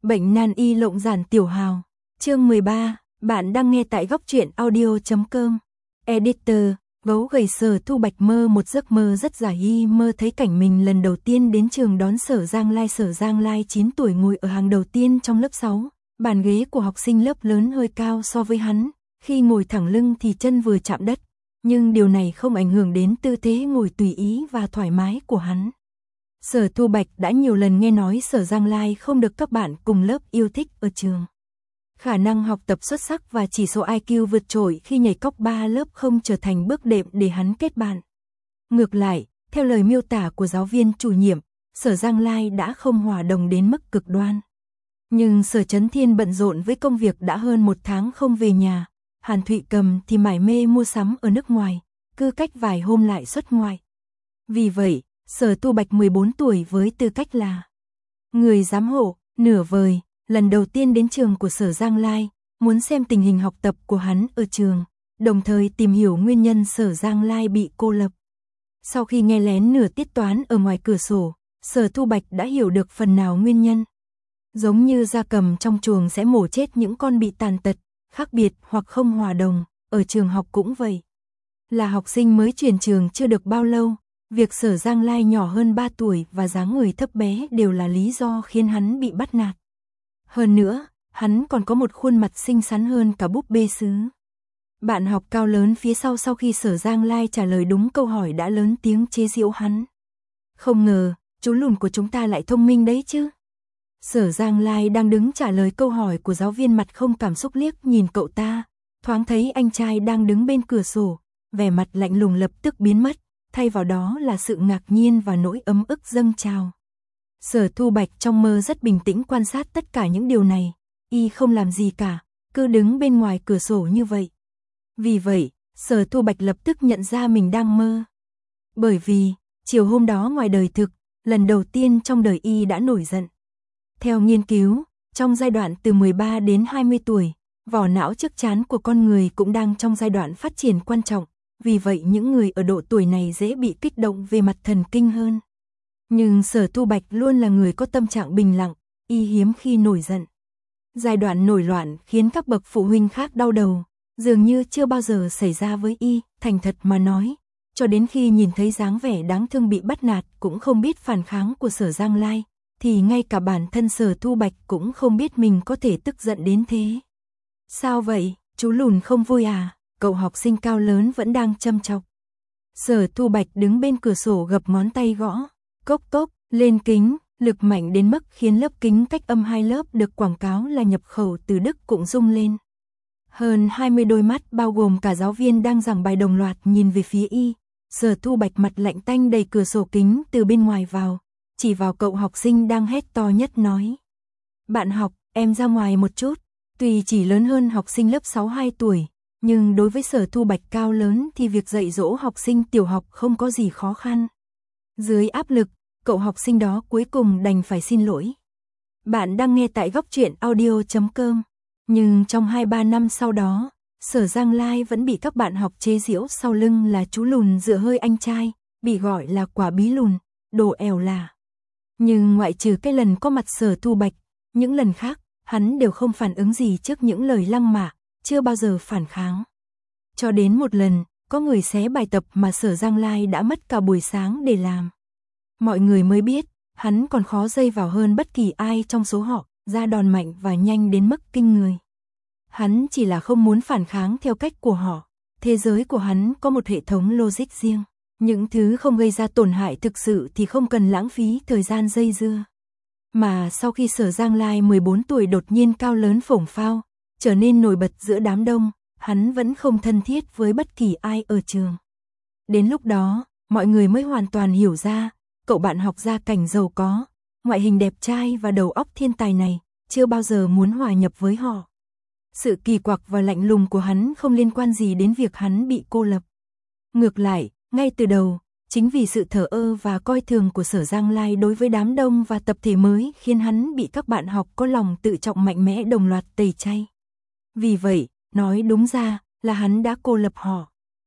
Bệnh nan y lộng giản tiểu hào. Chương 13, bạn đang nghe tại góc truyện audio.com. Editor, gấu gầy Sở Thu Bạch mơ một giấc mơ rất giả y, mơ thấy cảnh mình lần đầu tiên đến trường đón Sở Giang Lai. Sở Giang Lai 9 tuổi ngồi ở hàng đầu tiên trong lớp 6, bàn ghế của học sinh lớp lớn hơi cao so với hắn, khi ngồi thẳng lưng thì chân vừa chạm đất, nhưng điều này không ảnh hưởng đến tư thế ngồi tùy ý và thoải mái của hắn. Sở Thu Bạch đã nhiều lần nghe nói Sở Giang Lai không được các bạn cùng lớp yêu thích ở trường. Khả năng học tập xuất sắc và chỉ số IQ vượt trội khi nhảy cóc 3 lớp không trở thành bước đệm để hắn kết bạn. Ngược lại, theo lời miêu tả của giáo viên chủ nhiệm, Sở Giang Lai đã không hòa đồng đến mức cực đoan. Nhưng Sở Chấn Thiên bận rộn với công việc đã hơn 1 tháng không về nhà, Hàn Thụy Cầm thì mải mê mua sắm ở nước ngoài, cứ cách vài hôm lại xuất ngoại. Vì vậy, Sở Thu Bạch 14 tuổi với tư cách là người giám hộ, nửa vời, lần đầu tiên đến trường của Sở Giang Lai, muốn xem tình hình học tập của hắn ở trường, đồng thời tìm hiểu nguyên nhân Sở Giang Lai bị cô lập. Sau khi nghe lén nửa tiết toán ở ngoài cửa sổ, Sở Thu Bạch đã hiểu được phần nào nguyên nhân. Giống như gia cầm trong chuồng sẽ mổ chết những con bị tàn tật, khác biệt hoặc không hòa đồng, ở trường học cũng vậy. Là học sinh mới chuyển trường chưa được bao lâu, việc Sở Giang Lai nhỏ hơn 3 tuổi và dáng người thấp bé đều là lý do khiến hắn bị bắt nạt. Hơn nữa, hắn còn có một khuôn mặt xinh xắn hơn cả búp bê sứ. Bạn học cao lớn phía sau khi Sở Giang Lai trả lời đúng câu hỏi đã lớn tiếng chế giễu hắn. Không ngờ, chú lùn của chúng ta lại thông minh đấy chứ. Sở Giang Lai đang đứng trả lời câu hỏi của giáo viên, mặt không cảm xúc liếc nhìn cậu ta, thoáng thấy anh trai đang đứng bên cửa sổ, vẻ mặt lạnh lùng lập tức biến mất, thay vào đó là sự ngạc nhiên và nỗi ấm ức dâng trào. Sở Thu Bạch trong mơ rất bình tĩnh quan sát tất cả những điều này, y không làm gì cả, cứ đứng bên ngoài cửa sổ như vậy. Vì vậy, Sở Thu Bạch lập tức nhận ra mình đang mơ. Bởi vì, chiều hôm đó ngoài đời thực, lần đầu tiên trong đời y đã nổi giận. Theo nghiên cứu, trong giai đoạn từ 13 đến 20 tuổi, vỏ não trước trán của con người cũng đang trong giai đoạn phát triển quan trọng, vì vậy những người ở độ tuổi này dễ bị kích động về mặt thần kinh hơn. Nhưng Sở Thu Bạch luôn là người có tâm trạng bình lặng, y hiếm khi nổi giận. Giai đoạn nổi loạn khiến các bậc phụ huynh khác đau đầu, dường như chưa bao giờ xảy ra với y, thành thật mà nói, cho đến khi nhìn thấy dáng vẻ đáng thương bị bắt nạt cũng không biết phản kháng của Sở Giang Lai, thì ngay cả bản thân Sở Thu Bạch cũng không biết mình có thể tức giận đến thế. Sao vậy, chú lùn không vui à? Cậu học sinh cao lớn vẫn đang châm chọc. Sở Thu Bạch đứng bên cửa sổ gập ngón tay gõ, cốc cốc, lên kính, lực mạnh đến mức khiến lớp kính cách âm 2 lớp được quảng cáo là nhập khẩu từ Đức cũng rung lên. Hơn 20 đôi mắt bao gồm cả giáo viên đang giảng bài đồng loạt nhìn về phía y. Sở Thu Bạch mặt lạnh tanh đẩy cửa sổ kính từ bên ngoài vào, chỉ vào cậu học sinh đang hét to nhất nói. Bạn học, em ra ngoài một chút. Tuy chỉ lớn hơn học sinh lớp 6 2 tuổi, nhưng đối với Sở Thu Bạch cao lớn thì việc dạy dỗ học sinh tiểu học không có gì khó khăn. Dưới áp lực, cậu học sinh đó cuối cùng đành phải xin lỗi. Bạn đang nghe tại góc truyện audio.com. Nhưng trong 2-3 năm sau đó, Sở Giang Lai vẫn bị các bạn học chế giễu sau lưng là chú lùn dựa hơi anh trai, bị gọi là quả bí lùn, đồ ẻo lả. Nhưng ngoại trừ cái lần có mặt Sở Thu Bạch, những lần khác, hắn đều không phản ứng gì trước những lời lăng mạ, chưa bao giờ phản kháng. Cho đến một lần, có người xé bài tập mà Sở Giang Lai đã mất cả buổi sáng để làm. Mọi người mới biết, hắn còn khó dây vào hơn bất kỳ ai trong số họ, ra đòn mạnh và nhanh đến mức kinh người. Hắn chỉ là không muốn phản kháng theo cách của họ. Thế giới của hắn có một hệ thống logic riêng. Những thứ không gây ra tổn hại thực sự thì không cần lãng phí thời gian dây dưa. Mà sau khi Sở Giang Lai 14 tuổi đột nhiên cao lớn phổng phao, trở nên nổi bật giữa đám đông, hắn vẫn không thân thiết với bất kỳ ai ở trường. Đến lúc đó, mọi người mới hoàn toàn hiểu ra, cậu bạn học gia cảnh giàu có, ngoại hình đẹp trai và đầu óc thiên tài này, chưa bao giờ muốn hòa nhập với họ. Sự kỳ quặc và lạnh lùng của hắn không liên quan gì đến việc hắn bị cô lập. Ngược lại, ngay từ đầu, chính vì sự thờ ơ và coi thường của Sở Giang Lai đối với đám đông và tập thể mới khiến hắn bị các bạn học có lòng tự trọng mạnh mẽ đồng loạt tẩy chay. Vì vậy, nói đúng ra là hắn đã cô lập họ.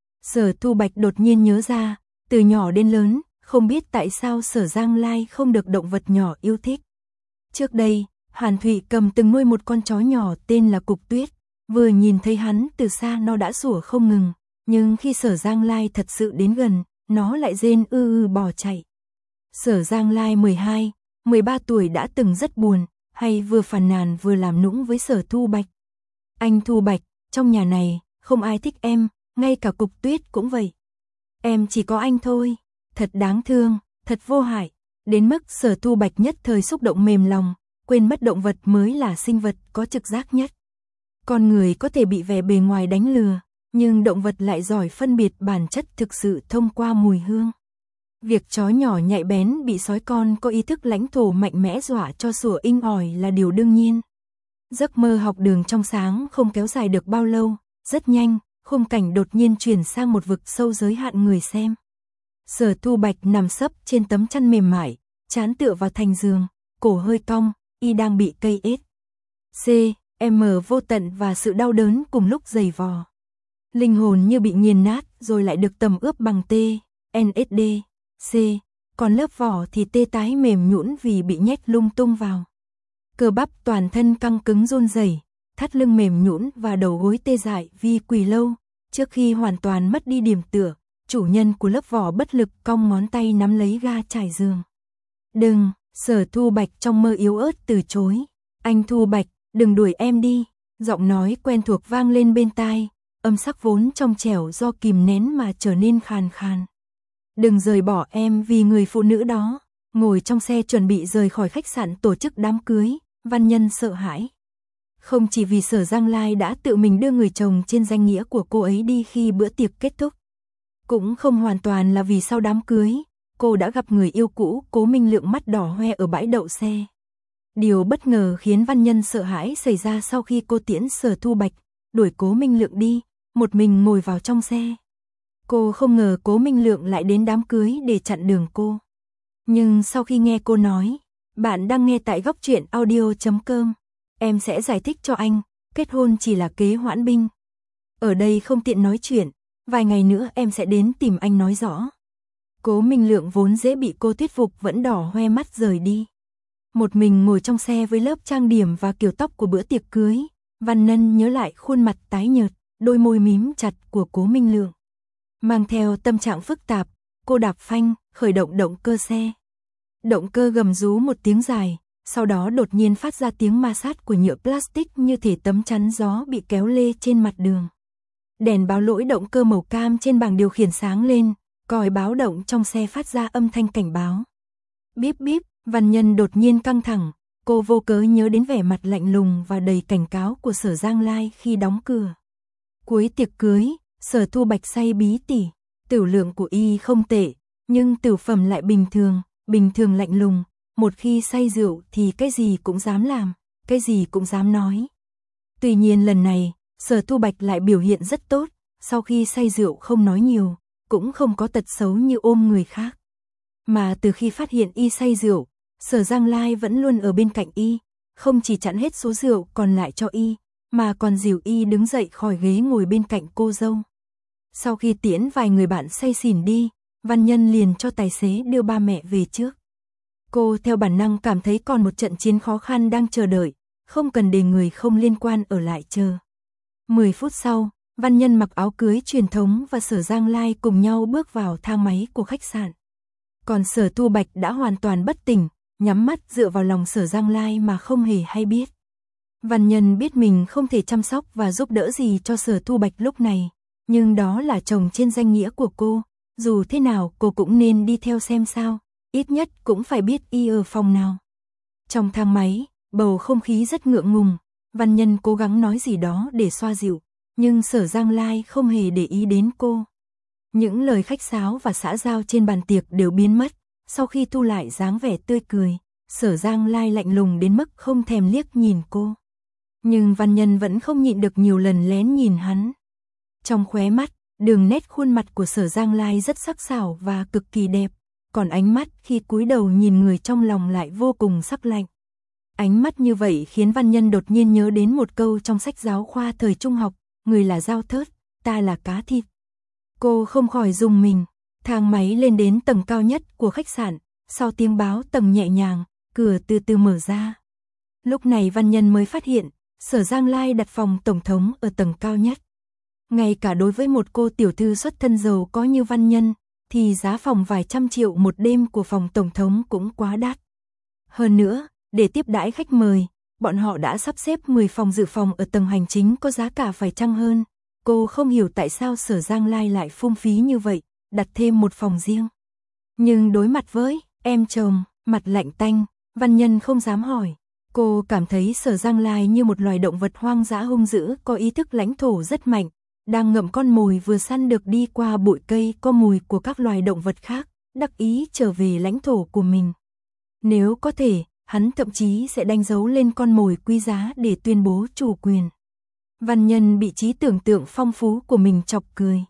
Sở Thu Bạch đột nhiên nhớ ra, từ nhỏ đến lớn, không biết tại sao Sở Giang Lai không được động vật nhỏ yêu thích. Trước đây, Hàn Thụy Cầm từng nuôi một con chó nhỏ tên là Cục Tuyết, vừa nhìn thấy hắn từ xa nó đã sủa không ngừng, nhưng khi Sở Giang Lai thật sự đến gần, nó lại rên bỏ chạy. Sở Giang Lai 12, 13 tuổi đã từng rất buồn, hay vừa phàn nàn vừa làm nũng với Sở Thu Bạch. Anh Thu Bạch, trong nhà này, không ai thích em, ngay cả Cục Tuyết cũng vậy. Em chỉ có anh thôi, thật đáng thương, thật vô hại, đến mức Sở Thu Bạch nhất thời xúc động mềm lòng, quên mất động vật mới là sinh vật có trực giác nhất. Con người có thể bị vẻ bề ngoài đánh lừa, nhưng động vật lại giỏi phân biệt bản chất thực sự thông qua mùi hương. Việc chó nhỏ nhạy bén bị sói con có ý thức lãnh thổ mạnh mẽ dọa cho sủa inh ỏi là điều đương nhiên. Giấc mơ học đường trong sáng không kéo dài được bao lâu, rất nhanh, khung cảnh đột nhiên chuyển sang một vực sâu giới hạn người xem. Sở Thu Bạch nằm sấp trên tấm chăn mềm mại, trán tựa vào thành giường, cổ hơi cong, y đang bị cây ết. Vô tận và sự đau đớn cùng lúc dày vò. Linh hồn như bị nghiền nát rồi lại được tẩm ướp bằng LSD, còn lớp vỏ thì tê tái mềm nhũn vì bị nhét lung tung vào. Cơ bắp toàn thân căng cứng run rẩy, thắt lưng mềm nhũn và đầu gối tê dại vì quỳ lâu, trước khi hoàn toàn mất đi điểm tựa, chủ nhân của lớp vỏ bất lực cong ngón tay nắm lấy ga trải giường. "Đừng!" Sở Thu Bạch trong mơ yếu ớt từ chối. "Anh Thu Bạch, đừng đuổi em đi." Giọng nói quen thuộc vang lên bên tai, âm sắc vốn trong trẻo do kìm nén mà trở nên khàn khàn. "Đừng rời bỏ em vì người phụ nữ đó." Ngồi trong xe chuẩn bị rời khỏi khách sạn tổ chức đám cưới, Văn Nhân sợ hãi. Không chỉ vì Sở Giang Lai đã tự mình đưa người chồng trên danh nghĩa của cô ấy đi khi bữa tiệc kết thúc. Cũng không hoàn toàn là vì sau đám cưới, cô đã gặp người yêu cũ Cố Minh Lượng mắt đỏ hoe ở bãi đậu xe. Điều bất ngờ khiến Văn Nhân sợ hãi xảy ra sau khi cô tiễn Sở Thu Bạch, đuổi Cố Minh Lượng đi, một mình ngồi vào trong xe. Cô không ngờ Cố Minh Lượng lại đến đám cưới để chặn đường cô. Nhưng sau khi nghe cô nói, "Bạn đang nghe tại Góc Truyện Audio.com, em sẽ giải thích cho anh, kết hôn chỉ là kế hoãn binh. Ở đây không tiện nói chuyện, vài ngày nữa em sẽ đến tìm anh nói rõ." Cố Minh Lượng vốn dễ bị cô thuyết phục vẫn đỏ hoe mắt rời đi. Một mình ngồi trong xe với lớp trang điểm và kiểu tóc của bữa tiệc cưới, Văn Nhân nhớ lại khuôn mặt tái nhợt, đôi môi mím chặt của Cố Minh Lượng. Mang theo tâm trạng phức tạp, cô đạp phanh, khởi động động cơ xe. Động cơ gầm rú một tiếng dài, sau đó đột nhiên phát ra tiếng ma sát của nhựa plastic như thể tấm chắn gió bị kéo lê trên mặt đường. Đèn báo lỗi động cơ màu cam trên bảng điều khiển sáng lên, còi báo động trong xe phát ra âm thanh cảnh báo. Bíp bíp, Văn Nhân đột nhiên căng thẳng, cô vô cớ nhớ đến vẻ mặt lạnh lùng và đầy cảnh cáo của Sở Giang Lai khi đóng cửa. Cuối tiệc cưới, Sở Thu Bạch say bí tỉ, tửu lượng của y không tệ, nhưng tửu phẩm lại bình thường lạnh lùng, một khi say rượu thì cái gì cũng dám làm, cái gì cũng dám nói. Tuy nhiên lần này, Sở Thu Bạch lại biểu hiện rất tốt, sau khi say rượu không nói nhiều, cũng không có tật xấu như ôm người khác. Mà từ khi phát hiện y say rượu, Sở Giang Lai vẫn luôn ở bên cạnh y, không chỉ chặn hết số rượu còn lại cho y, mà còn dìu y đứng dậy khỏi ghế ngồi bên cạnh cô dâu. Sau khi tiễn vài người bạn say xỉn đi, Văn Nhân liền cho tài xế đưa ba mẹ về trước. Cô theo bản năng cảm thấy còn một trận chiến khó khăn đang chờ đợi, không cần để người không liên quan ở lại chờ. 10 phút sau, Văn Nhân mặc áo cưới truyền thống và Sở Giang Lai cùng nhau bước vào thang máy của khách sạn. Còn Sở Thu Bạch đã hoàn toàn bất tỉnh, nhắm mắt dựa vào lòng Sở Giang Lai mà không hề hay biết. Văn Nhân biết mình không thể chăm sóc và giúp đỡ gì cho Sở Thu Bạch lúc này, nhưng đó là chồng trên danh nghĩa của cô, dù thế nào cô cũng nên đi theo xem sao, ít nhất cũng phải biết y ở phòng nào. Trong thang máy, bầu không khí rất ngượng ngùng, Văn Nhân cố gắng nói gì đó để xoa dịu, nhưng Sở Giang Lai không hề để ý đến cô. Những lời khách sáo và xã giao trên bàn tiệc đều biến mất, sau khi thu lại dáng vẻ tươi cười, Sở Giang Lai lạnh lùng đến mức không thèm liếc nhìn cô. Nhưng Văn Nhân vẫn không nhịn được nhiều lần lén nhìn hắn. Trong khóe mắt, đường nét khuôn mặt của Sở Giang Lai rất sắc sảo và cực kỳ đẹp, còn ánh mắt khi cúi đầu nhìn người trong lòng lại vô cùng sắc lạnh. Ánh mắt như vậy khiến Văn Nhân đột nhiên nhớ đến một câu trong sách giáo khoa thời trung học, người là dao thớt, ta là cá thịt. Cô không khỏi rùng mình, thang máy lên đến tầng cao nhất của khách sạn, sau tiếng báo tầng nhẹ nhàng, cửa từ từ mở ra. Lúc này Văn Nhân mới phát hiện, Sở Giang Lai đặt phòng tổng thống ở tầng cao nhất. Ngay cả đối với một cô tiểu thư xuất thân giàu có như Văn Nhân, thì giá phòng vài trăm triệu một đêm của phòng tổng thống cũng quá đắt. Hơn nữa, để tiếp đãi khách mời, bọn họ đã sắp xếp 10 phòng dự phòng ở tầng hành chính có giá cả phải chăng hơn. Cô không hiểu tại sao Sở Giang Lai lại phung phí như vậy, đặt thêm một phòng riêng. Nhưng đối mặt với em chồng, mặt lạnh tanh, Văn Nhân không dám hỏi. Cô cảm thấy Sở Giang Lai như một loài động vật hoang dã hung dữ có ý thức lãnh thổ rất mạnh, đang ngậm con mồi vừa săn được đi qua bụi cây có mùi của các loài động vật khác, đắc ý trở về lãnh thổ của mình. Nếu có thể, hắn thậm chí sẽ đánh dấu lên con mồi quý giá để tuyên bố chủ quyền. Văn Nhân bị trí tưởng tượng phong phú của mình chọc cười.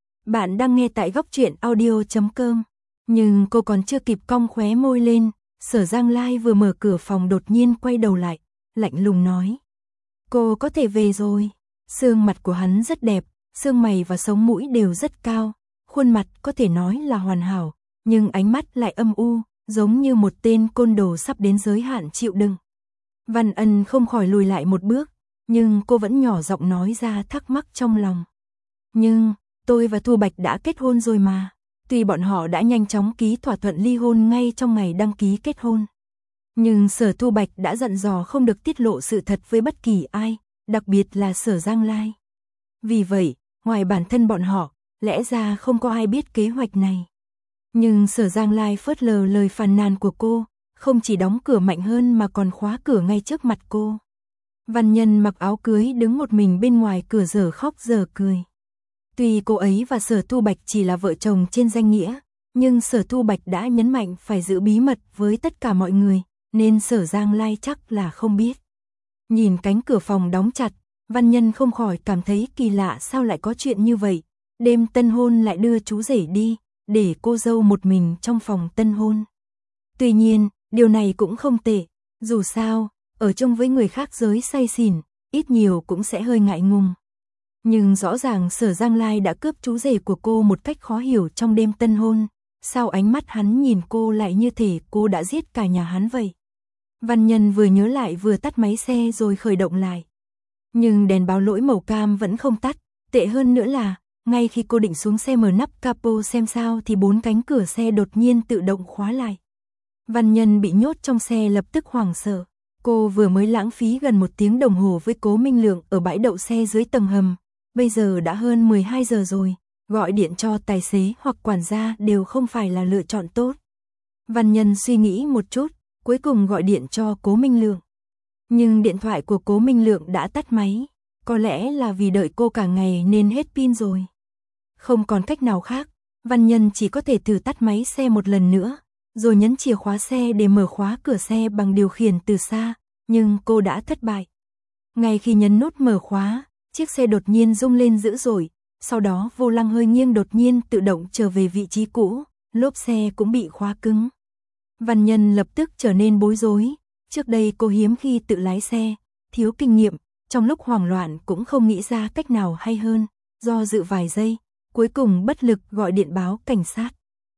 Bạn đang nghe tại góc truyện audio.com. Nhưng cô còn chưa kịp cong khóe môi lên, Sở Giang Lai vừa mở cửa phòng đột nhiên quay đầu lại, lạnh lùng nói. Cô có thể về rồi. Xương mặt của hắn rất đẹp, xương mày và sống mũi đều rất cao, khuôn mặt có thể nói là hoàn hảo, nhưng ánh mắt lại âm u, giống như một tên côn đồ sắp đến giới hạn chịu đựng. Văn Ân không khỏi lùi lại một bước, nhưng cô vẫn nhỏ giọng nói ra thắc mắc trong lòng. Nhưng, tôi và Thu Bạch đã kết hôn rồi mà. Tuy bọn họ đã nhanh chóng ký thỏa thuận ly hôn ngay trong ngày đăng ký kết hôn. Nhưng Sở Thu Bạch đã dặn dò không được tiết lộ sự thật với bất kỳ ai, đặc biệt là Sở Giang Lai. Vì vậy, ngoài bản thân bọn họ, lẽ ra không có ai biết kế hoạch này. Nhưng Sở Giang Lai phớt lờ lời phàn nàn của cô, không chỉ đóng cửa mạnh hơn mà còn khóa cửa ngay trước mặt cô. Văn Nhân mặc áo cưới đứng một mình bên ngoài cửa dở khóc dở cười. Tuy cô ấy và Sở Thu Bạch chỉ là vợ chồng trên danh nghĩa, nhưng Sở Thu Bạch đã nhấn mạnh phải giữ bí mật với tất cả mọi người, nên Sở Giang Lai chắc là không biết. Nhìn cánh cửa phòng đóng chặt, Văn Nhân không khỏi cảm thấy kỳ lạ sao lại có chuyện như vậy. Đêm tân hôn lại đưa chú rể đi, để cô dâu một mình trong phòng tân hôn. Tuy nhiên, điều này cũng không tệ, dù sao, ở chung với người khác giới say xỉn, ít nhiều cũng sẽ hơi ngại ngùng. Nhưng rõ ràng Sở Giang Lai đã cướp chú rể của cô một cách khó hiểu trong đêm tân hôn, sao ánh mắt hắn nhìn cô lại như thể cô đã giết cả nhà hắn vậy. Văn Nhân vừa nhớ lại vừa tắt máy xe rồi khởi động lại. Nhưng đèn báo lỗi màu cam vẫn không tắt, tệ hơn nữa là, ngay khi cô định xuống xe mở nắp capo xem sao thì 4 cánh cửa xe đột nhiên tự động khóa lại. Văn Nhân bị nhốt trong xe lập tức hoảng sợ. Cô vừa mới lãng phí gần 1 tiếng đồng hồ với Cố Minh Lượng ở bãi đậu xe dưới tầng hầm. Bây giờ đã hơn 12 giờ rồi, gọi điện cho tài xế hoặc quản gia đều không phải là lựa chọn tốt. Văn Nhân suy nghĩ một chút, cuối cùng gọi điện cho Cố Minh Lượng. Nhưng điện thoại của Cố Minh Lượng đã tắt máy, có lẽ là vì đợi cô cả ngày nên hết pin rồi. Không còn cách nào khác, Văn Nhân chỉ có thể thử tắt máy xe một lần nữa, rồi nhấn chìa khóa xe để mở khóa cửa xe bằng điều khiển từ xa, nhưng cô đã thất bại. Ngay khi nhấn nút mở khóa, chiếc xe đột nhiên rung lên dữ dội, sau đó vô lăng hơi nghiêng đột nhiên tự động trở về vị trí cũ, lốp xe cũng bị khóa cứng. Văn Nhân lập tức trở nên bối rối, trước đây cô hiếm khi tự lái xe, thiếu kinh nghiệm, trong lúc hoảng loạn cũng không nghĩ ra cách nào hay hơn, do dự vài giây, cuối cùng bất lực gọi điện báo cảnh sát.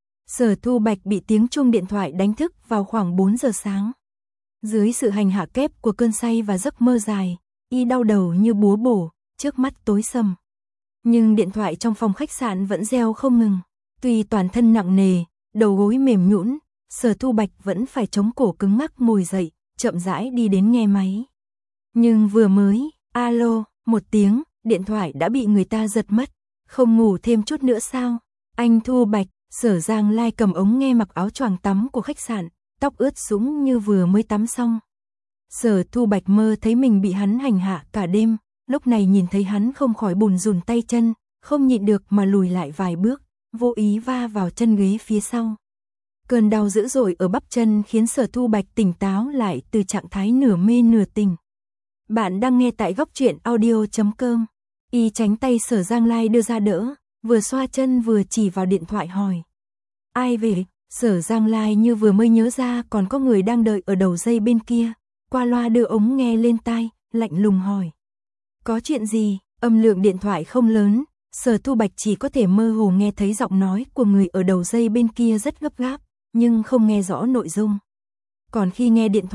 Sở Thu Bạch bị tiếng chuông điện thoại đánh thức vào khoảng 4 giờ sáng. Dưới sự hành hạ kép của cơn say và giấc mơ dài, y đau đầu như búa bổ, trước mắt tối sầm. Nhưng điện thoại trong phòng khách sạn vẫn reo không ngừng. Tuy toàn thân nặng nề, đầu gối mềm nhũn, Sở Thu Bạch vẫn phải chống cổ cứng ngắc ngồi dậy, chậm rãi đi đến nghe máy. Nhưng vừa mới, alo, một tiếng, điện thoại đã bị người ta giật mất. Không ngủ thêm chút nữa sao? Anh Thu Bạch, Sở Giang Lai cầm ống nghe mặc áo choàng tắm của khách sạn, tóc ướt sũng như vừa mới tắm xong. Sở Thu Bạch mơ thấy mình bị hắn hành hạ cả đêm, lúc này nhìn thấy hắn không khỏi bùn rùn tay chân, không nhịn được mà lùi lại vài bước, vô ý va vào chân ghế phía sau. Cơn đau dữ dội ở bắp chân khiến Sở Thu Bạch tỉnh táo lại từ trạng thái nửa mê nửa tỉnh. Bạn đang nghe tại góc truyện audio.com. Y tránh tay Sở Giang Lai đưa ra đỡ, vừa xoa chân vừa chỉ vào điện thoại hỏi. Ai về? Sở Giang Lai như vừa mới nhớ ra còn có người đang đợi ở đầu dây bên kia, qua loa đưa ống nghe lên tai, lạnh lùng hỏi. Có chuyện gì? Âm lượng điện thoại không lớn, Sở Thu Bạch chỉ có thể mơ hồ nghe thấy giọng nói của người ở đầu dây bên kia rất gấp gáp, nhưng không nghe rõ nội dung. Còn khi nghe điện thoại,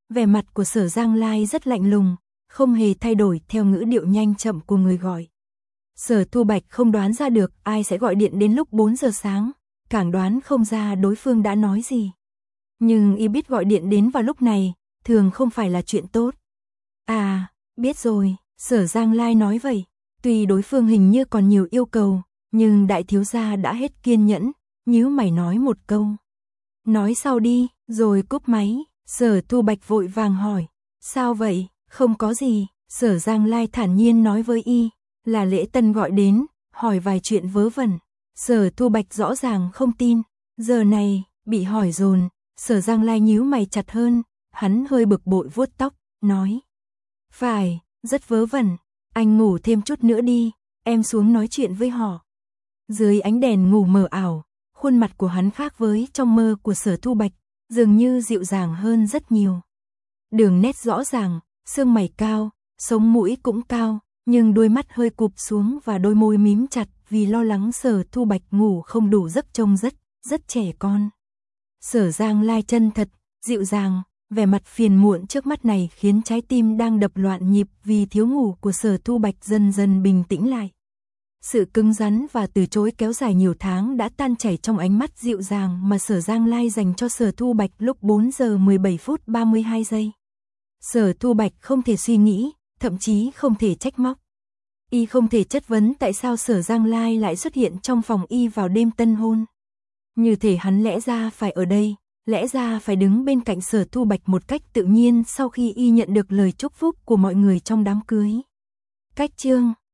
Vẻ mặt của Sở Giang Lai rất lạnh lùng, không hề thay đổi theo ngữ điệu nhanh chậm của người gọi. Sở Thu Bạch không đoán ra được ai sẽ gọi điện đến lúc 4 giờ sáng, càng đoán không ra đối phương đã nói gì. Nhưng y biết gọi điện đến vào lúc này, thường không phải là chuyện tốt. À, biết rồi, Sở Giang Lai nói vậy. Tuy đối phương hình như còn nhiều yêu cầu, nhưng đại thiếu gia đã hết kiên nhẫn, nhíu mày nói một câu. Nói sau đi, rồi cúp máy. Sở Thu Bạch vội vàng hỏi. Sao vậy? Không có gì. Sở Giang Lai thản nhiên nói với y. Là Lễ Tân gọi đến, hỏi vài chuyện vớ vẩn. Sở Thu Bạch rõ ràng không tin. Giờ này, bị hỏi dồn, Sở Giang Lai nhíu mày chặt hơn. Hắn hơi bực bội vuốt tóc, nói. Phải, rất vớ vẩn. Anh ngủ thêm chút nữa đi, em xuống nói chuyện với họ. Dưới ánh đèn ngủ mờ ảo, khuôn mặt của hắn khác với trong mơ của Sở Thu Bạch, dường như dịu dàng hơn rất nhiều. Đường nét rõ ràng, xương mày cao, sống mũi cũng cao, nhưng đôi mắt hơi cụp xuống và đôi môi mím chặt vì lo lắng Sở Thu Bạch ngủ không đủ giấc, trông rất trẻ con. Sở Giang Lai chân thật, dịu dàng, vẻ mặt phiền muộn trước mắt này khiến trái tim đang đập loạn nhịp vì thiếu ngủ của Sở Thu Bạch dần dần bình tĩnh lại. Sự cứng rắn và từ chối kéo dài nhiều tháng đã tan chảy trong ánh mắt dịu dàng mà Sở Giang Lai dành cho Sở Thu Bạch lúc 4 giờ 17 phút 32 giây. Sở Thu Bạch không thể suy nghĩ, thậm chí không thể trách móc. Y không thể chất vấn tại sao Sở Giang Lai lại xuất hiện trong phòng y vào đêm tân hôn. Như thể hắn lẽ ra phải ở đây, lẽ ra phải đứng bên cạnh Sở Thu Bạch một cách tự nhiên sau khi y nhận được lời chúc phúc của mọi người trong đám cưới. Cách chương